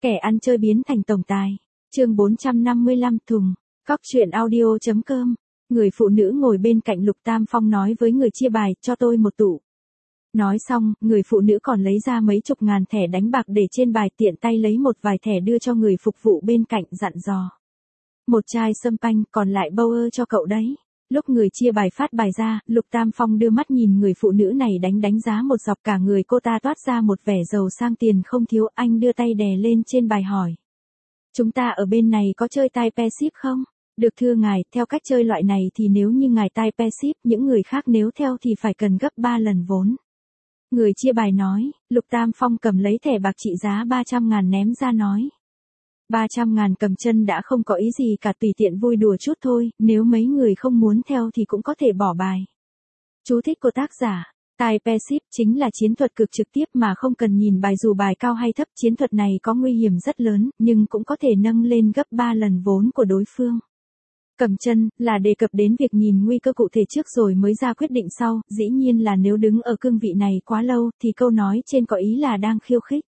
Kẻ ăn chơi biến thành tổng tài. Chương 455 thùng. Cóc truyện audio.com. Người phụ nữ ngồi bên cạnh Lục Tam Phong nói với người chia bài, cho tôi một tủ. Nói xong, người phụ nữ còn lấy ra mấy chục ngàn thẻ đánh bạc để trên bài, tiện tay lấy một vài thẻ đưa cho người phục vụ bên cạnh, dặn dò. Một chai sâm panh, còn lại bâu ơ cho cậu đấy. Lúc người chia bài phát bài ra, Lục Tam Phong đưa mắt nhìn người phụ nữ này đánh giá một dọc, cả người cô ta toát ra một vẻ giàu sang tiền không thiếu. Anh đưa tay đè lên trên bài hỏi. Chúng ta ở bên này có chơi tai pe ship không? Được thưa ngài, theo cách chơi loại này thì nếu như ngài tai pe ship, những người khác nếu theo thì phải cần gấp 3 lần vốn. Người chia bài nói. Lục Tam Phong cầm lấy thẻ bạc trị giá 300.000 ném ra nói. 300.000 cầm chân đã không có ý gì cả, tùy tiện vui đùa chút thôi, nếu mấy người không muốn theo thì cũng có thể bỏ bài. Chú thích của tác giả. Tai pe ship chính là chiến thuật cực trực tiếp mà không cần nhìn bài, dù bài cao hay thấp. Chiến thuật này có nguy hiểm rất lớn, nhưng cũng có thể nâng lên gấp 3 lần vốn của đối phương. Cầm chân là đề cập đến việc nhìn nguy cơ cụ thể trước rồi mới ra quyết định sau, dĩ nhiên là nếu đứng ở cương vị này quá lâu thì câu nói trên có ý là đang khiêu khích.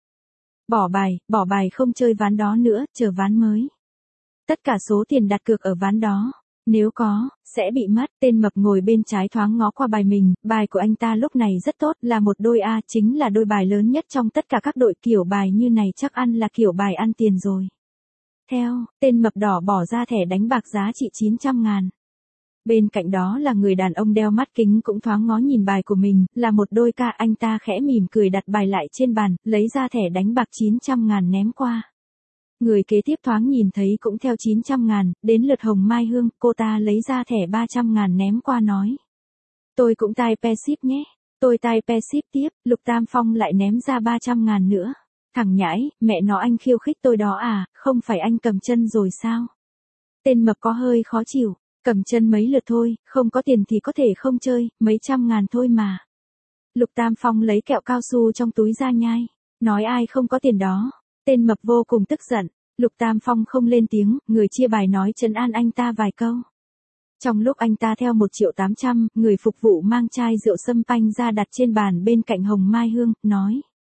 Bỏ bài không chơi ván đó nữa, chờ ván mới. Tất cả số tiền đặt cược ở ván đó, nếu có, sẽ bị mất. Tên mập ngồi bên trái thoáng ngó qua bài mình, bài của anh ta lúc này rất tốt, là một đôi A, chính là đôi bài lớn nhất trong tất cả các đội. Kiểu bài như này chắc ăn là kiểu bài ăn tiền rồi. Theo, tên mập đỏ bỏ ra thẻ đánh bạc giá trị 900.000. Bên cạnh đó là người đàn ông đeo mắt kính cũng thoáng ngó nhìn bài của mình, là một đôi ca. Anh ta khẽ mỉm cười đặt bài lại trên bàn, lấy ra thẻ đánh bạc 900.000 ném qua. Người kế tiếp thoáng nhìn thấy cũng theo 900.000, đến lượt Hồng Mai Hương, cô ta lấy ra thẻ 300.000 ném qua nói. Tôi cũng tai pe ship nhé, tôi tai pe ship tiếp. Lục Tam Phong lại ném ra 300.000 nữa. Thằng nhãi, mẹ nó, anh khiêu khích tôi đó à, không phải anh cầm chân rồi sao? Tên mập có hơi khó chịu. Cầm chân mấy lượt thôi, không có tiền thì có thể không chơi, mấy trăm ngàn thôi mà. Lục Tam Phong lấy kẹo cao su trong túi ra nhai. Nói ai không có tiền đó. Tên mập vô cùng tức giận. Lục Tam Phong không lên tiếng, người chia bài nói trấn an anh ta vài câu. Trong lúc anh ta theo 1.800.000, người phục vụ mang chai rượu sâm panh ra đặt trên bàn bên cạnh Hồng Mai Hương, nói.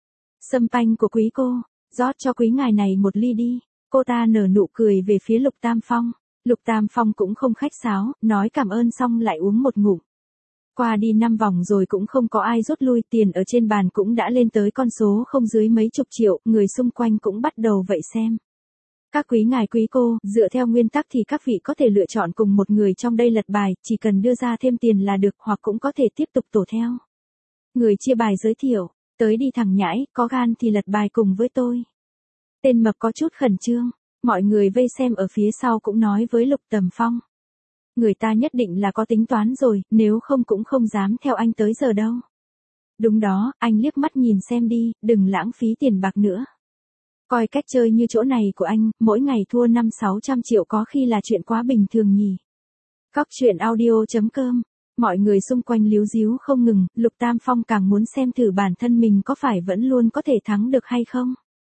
Sâm panh của quý cô, rót cho quý ngài này một ly đi. Cô ta nở nụ cười về phía Lục Tam Phong. Lục Tam Phong cũng không khách sáo, nói cảm ơn xong lại uống một ngụm. Qua đi 5 vòng rồi cũng không có ai rút lui, tiền ở trên bàn cũng đã lên tới con số không dưới mấy chục triệu, người xung quanh cũng bắt đầu vậy xem. Các quý ngài quý cô, dựa theo nguyên tắc thì các vị có thể lựa chọn cùng một người trong đây lật bài, chỉ cần đưa ra thêm tiền là được, hoặc cũng có thể tiếp tục tổ theo. Người chia bài giới thiệu, tới đi thằng nhãi, có gan thì lật bài cùng với tôi. Tên mập có chút khẩn trương. Mọi người vây xem ở phía sau cũng nói với Lục Tầm Phong. Người ta nhất định là có tính toán rồi, nếu không cũng không dám theo anh tới giờ đâu. Đúng đó, anh liếc mắt nhìn xem đi, đừng lãng phí tiền bạc nữa. Coi cách chơi như chỗ này của anh, mỗi ngày thua 500-600 triệu có khi là chuyện quá bình thường nhỉ. Cóc truyện audio.com. Mọi người xung quanh líu díu không ngừng, Lục Tam Phong càng muốn xem thử bản thân mình có phải vẫn luôn có thể thắng được hay không.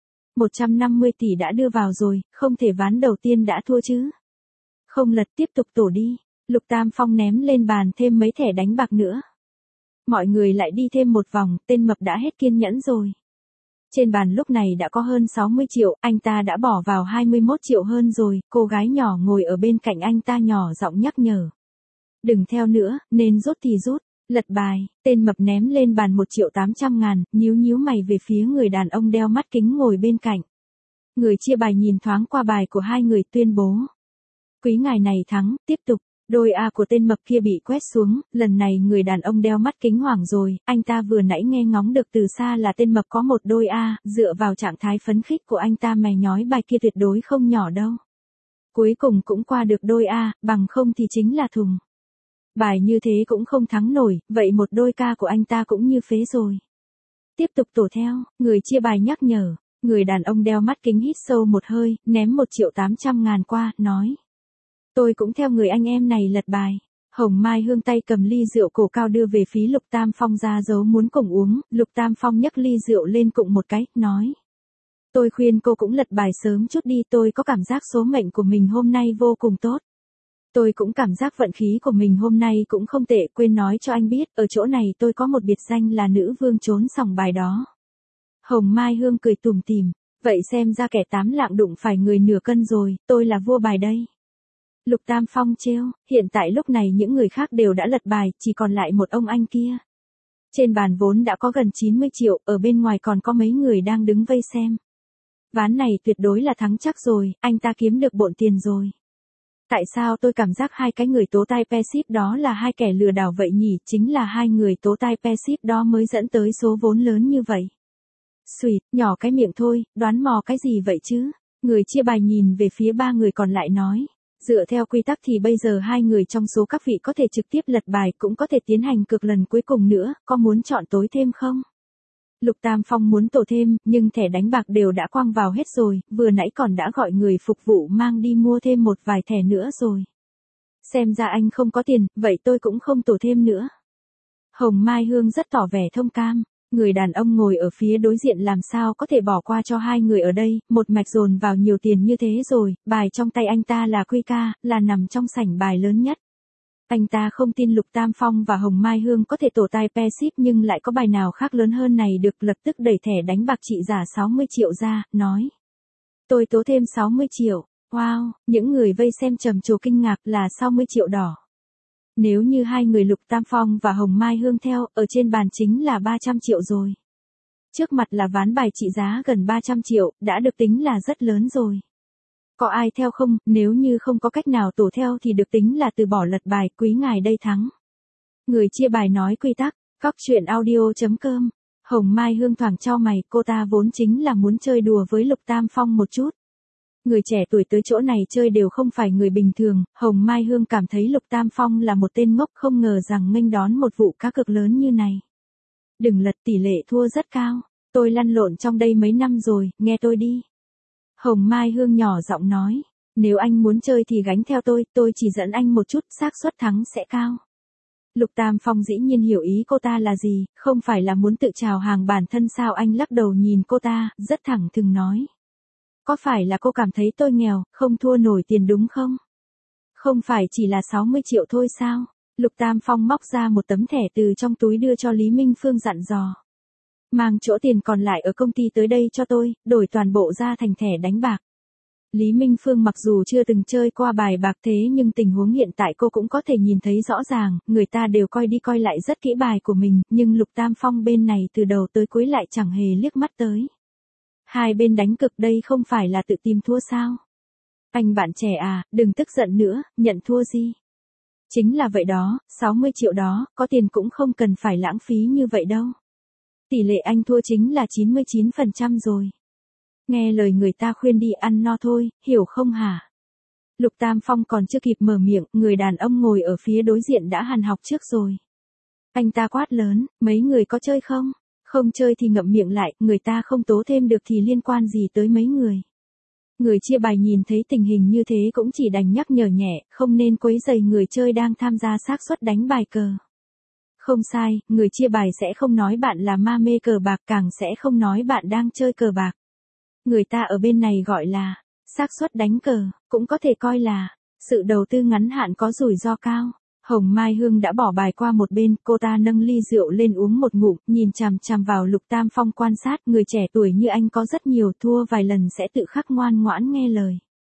150 tỷ đã đưa vào rồi, không thể ván đầu tiên đã thua chứ. Không lật, tiếp tục tổ đi. Lục Tam Phong ném lên bàn thêm mấy thẻ đánh bạc nữa. Mọi người lại đi thêm một vòng, tên mập đã hết kiên nhẫn rồi. Trên bàn lúc này đã có hơn 60 triệu, anh ta đã bỏ vào 21 triệu hơn rồi. Cô gái nhỏ ngồi ở bên cạnh anh ta nhỏ giọng nhắc nhở. Đừng theo nữa, nên rút thì rút. Lật bài, tên mập ném lên bàn 1.800.000, nhíu mày về phía người đàn ông đeo mắt kính ngồi bên cạnh. Người chia bài nhìn thoáng qua bài của hai người tuyên bố. Quý ngài này thắng, tiếp tục. Đôi A của tên mập kia bị quét xuống, lần này người đàn ông đeo mắt kính hoảng rồi, anh ta vừa nãy nghe ngóng được từ xa là tên mập có một đôi A, dựa vào trạng thái phấn khích của anh ta mè nhói bài kia tuyệt đối không nhỏ đâu. Cuối cùng cũng qua được đôi A, bằng không thì chính là thùng. Bài như thế cũng không thắng nổi, vậy một đôi ca của anh ta cũng như phế rồi. Tiếp tục tổ theo, người chia bài nhắc nhở, người đàn ông đeo mắt kính hít sâu một hơi, ném 1.800.000 qua, nói. Tôi cũng theo người anh em này lật bài. Hồng Mai Hương tay cầm ly rượu cổ cao đưa về phía Lục Tam Phong ra dấu muốn cùng uống, Lục Tam Phong nhấc ly rượu lên cụng một cái, nói. Tôi khuyên cô cũng lật bài sớm chút đi, tôi có cảm giác số mệnh của mình hôm nay vô cùng tốt. Tôi cũng cảm giác vận khí của mình hôm nay cũng không tệ, quên nói cho anh biết, ở chỗ này tôi có một biệt danh là nữ vương trốn sòng bài đó. Hồng Mai Hương cười tủm tỉm, Vậy xem ra kẻ 8 lạng đụng phải người nửa cân rồi, tôi là vua bài đây. Lục Tam Phong trêu, hiện tại lúc này những người khác đều đã lật bài, chỉ còn lại một ông anh kia. Trên bàn vốn đã có gần 90 triệu, ở bên ngoài còn có mấy người đang đứng vây xem. Ván này tuyệt đối là thắng chắc rồi, anh ta kiếm được bộn tiền rồi. Tại sao tôi cảm giác hai cái người tố tai passive đó là hai kẻ lừa đảo vậy nhỉ? Chính là hai người tố tai passive đó mới dẫn tới số vốn lớn như vậy. Xùi, nhỏ cái miệng thôi, đoán mò cái gì vậy chứ? Người chia bài nhìn về phía ba người còn lại nói. Dựa theo quy tắc thì bây giờ hai người trong số các vị có thể trực tiếp lật bài cũng có thể tiến hành cược lần cuối cùng nữa, có muốn chọn tối thêm không? Lục Tam Phong muốn tổ thêm, nhưng thẻ đánh bạc đều đã quăng vào hết rồi, vừa nãy còn đã gọi người phục vụ mang đi mua thêm một vài thẻ nữa rồi. Xem ra anh không có tiền, vậy tôi cũng không tổ thêm nữa. Hồng Mai Hương rất tỏ vẻ thông cam, người đàn ông ngồi ở phía đối diện làm sao có thể bỏ qua cho hai người ở đây, một mạch dồn vào nhiều tiền như thế rồi, bài trong tay anh ta là quy ca, là nằm trong sảnh bài lớn nhất. Anh ta không tin Lục Tam Phong và Hồng Mai Hương có thể tổ tai passive nhưng lại có bài nào khác lớn hơn này được, lập tức đẩy thẻ đánh bạc trị giá 60 triệu ra, nói. Tôi tố thêm 60 triệu, wow, những người vây xem trầm trồ kinh ngạc là 60 triệu đỏ. Nếu như hai người Lục Tam Phong và Hồng Mai Hương theo, ở trên bàn chính là 300 triệu rồi. Trước mặt là ván bài trị giá gần 300 triệu, đã được tính là rất lớn rồi. Có ai theo không? Nếu như không có cách nào tổ theo thì được tính là từ bỏ lật bài, quý ngài đây thắng. Người chia bài nói quy tắc, Cóc Truyện Audio.com. Hồng Mai Hương thoảng chau mày, cô ta vốn chính là muốn chơi đùa với Lục Tam Phong một chút. Người trẻ tuổi tới chỗ này chơi đều không phải người bình thường, Hồng Mai Hương cảm thấy Lục Tam Phong là một tên ngốc, không ngờ rằng nghênh đón một vụ cá cược lớn như này. Đừng lật, tỷ lệ thua rất cao, tôi lăn lộn trong đây mấy năm rồi, nghe tôi đi. Hồng Mai Hương nhỏ giọng nói, nếu anh muốn chơi thì gánh theo tôi chỉ dẫn anh một chút, xác suất thắng sẽ cao. Lục Tam Phong dĩ nhiên hiểu ý cô ta là gì, không phải là muốn tự chào hàng bản thân sao? Anh lắc đầu nhìn cô ta, rất thẳng thừng nói. Có phải là cô cảm thấy tôi nghèo, không thua nổi tiền đúng không? Không phải chỉ là 60 triệu thôi sao? Lục Tam Phong móc ra một tấm thẻ từ trong túi đưa cho Lý Minh Phương dặn dò. Mang chỗ tiền còn lại ở công ty tới đây cho tôi, đổi toàn bộ ra thành thẻ đánh bạc. Lý Minh Phương mặc dù chưa từng chơi qua bài bạc thế nhưng tình huống hiện tại cô cũng có thể nhìn thấy rõ ràng, người ta đều coi đi coi lại rất kỹ bài của mình, nhưng Lục Tam Phong bên này từ đầu tới cuối lại chẳng hề liếc mắt tới. Hai bên đánh cực đây không phải là tự tìm thua sao? Anh bạn trẻ à, đừng tức giận nữa, nhận thua gì? Chính là vậy đó, 60 triệu đó, có tiền cũng không cần phải lãng phí như vậy đâu. Tỷ lệ anh thua chính là 99% rồi. Nghe lời người ta khuyên đi ăn no thôi, hiểu không hả? Lục Tam Phong còn chưa kịp mở miệng, người đàn ông ngồi ở phía đối diện đã hàn học trước rồi. Anh ta quát lớn, mấy người có chơi không? Không chơi thì ngậm miệng lại, người ta không tố thêm được thì liên quan gì tới mấy người. Người chia bài nhìn thấy tình hình như thế cũng chỉ đành nhắc nhở nhẹ, không nên quấy rầy người chơi đang tham gia xác suất đánh bài cờ. Không sai, người chia bài sẽ không nói bạn là ma mê cờ bạc, càng sẽ không nói bạn đang chơi cờ bạc. Người ta ở bên này gọi là xác suất đánh cờ, cũng có thể coi là sự đầu tư ngắn hạn có rủi ro cao. Hồng Mai Hương đã bỏ bài qua một bên, cô ta nâng ly rượu lên uống một ngụm, nhìn chằm chằm vào Lục Tam Phong quan sát, người trẻ tuổi như anh có rất nhiều, thua vài lần sẽ tự khắc ngoan ngoãn nghe lời.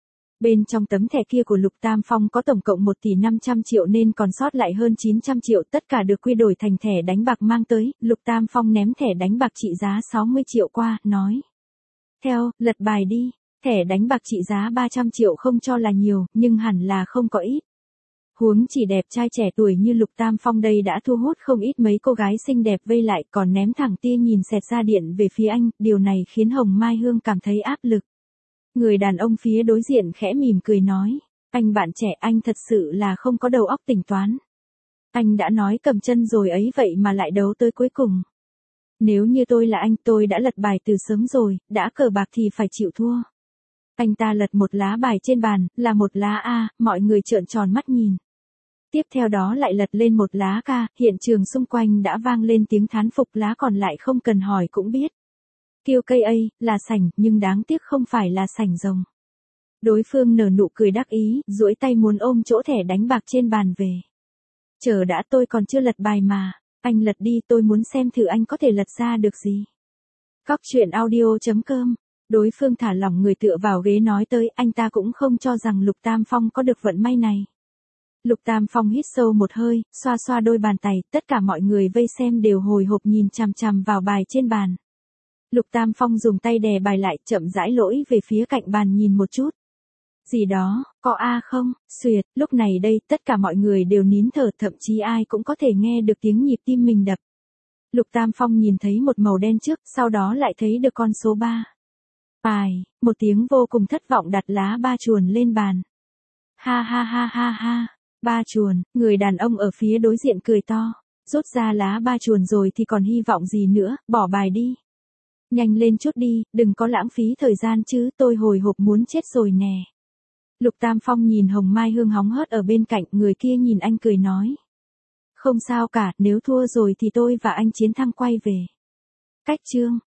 Bên trong tấm thẻ kia của Lục Tam Phong có tổng cộng 1 tỷ 500 triệu nên còn sót lại hơn 900 triệu, tất cả được quy đổi thành thẻ đánh bạc mang tới, Lục Tam Phong ném thẻ đánh bạc trị giá 60 triệu qua, nói. Theo, lật bài đi, thẻ đánh bạc trị giá 300 triệu không cho là nhiều, nhưng hẳn là không có ít. Huống chỉ đẹp trai trẻ tuổi như Lục Tam Phong đây đã thu hút không ít mấy cô gái xinh đẹp vây lại, còn ném thẳng tia nhìn xẹt ra điện về phía anh, điều này khiến Hồng Mai Hương cảm thấy áp lực. Người đàn ông phía đối diện khẽ mỉm cười nói, anh bạn trẻ, anh thật sự là không có đầu óc tính toán. Anh đã nói cầm chân rồi ấy vậy mà lại đấu tới cuối cùng. Nếu như tôi là anh, tôi đã lật bài từ sớm rồi, đã cờ bạc thì phải chịu thua. Anh ta lật một lá bài trên bàn, là một lá A, mọi người trợn tròn mắt nhìn. Tiếp theo đó lại lật lên một lá K, hiện trường xung quanh đã vang lên tiếng thán phục, lá còn lại không cần hỏi cũng biết. Kêu cây A, là sảnh, nhưng đáng tiếc không phải là sảnh rồng. Đối phương nở nụ cười đắc ý, duỗi tay muốn ôm chỗ thẻ đánh bạc trên bàn về. Chờ đã, tôi còn chưa lật bài mà, anh lật đi, tôi muốn xem thử anh có thể lật ra được gì. Cóc Truyện Audio.com Đối phương thả lỏng người tựa vào ghế nói tới, anh ta cũng không cho rằng Lục Tam Phong có được vận may này. Lục Tam Phong hít sâu một hơi, xoa xoa đôi bàn tay, tất cả mọi người vây xem đều hồi hộp nhìn chằm chằm vào bài trên bàn. Lục Tam Phong dùng tay đè bài lại, chậm rãi lỗi về phía cạnh bàn nhìn một chút. Gì đó, có A không? Xuyệt, lúc này đây, tất cả mọi người đều nín thở, thậm chí ai cũng có thể nghe được tiếng nhịp tim mình đập. Lục Tam Phong nhìn thấy một màu đen trước, sau đó lại thấy được con số 3. Bài, một tiếng vô cùng thất vọng đặt lá ba chuồn lên bàn. Ha ha ha ha ha, ba chuồn, người đàn ông ở phía đối diện cười to. Rút ra lá ba chuồn rồi thì còn hy vọng gì nữa, bỏ bài đi. Nhanh lên chút đi, đừng có lãng phí thời gian chứ, tôi hồi hộp muốn chết rồi nè. Lục Tam Phong nhìn Hồng Mai Hương hóng hớt ở bên cạnh, người kia nhìn anh cười nói. Không sao cả, nếu thua rồi thì tôi và anh chiến thắng quay về. Cách chương.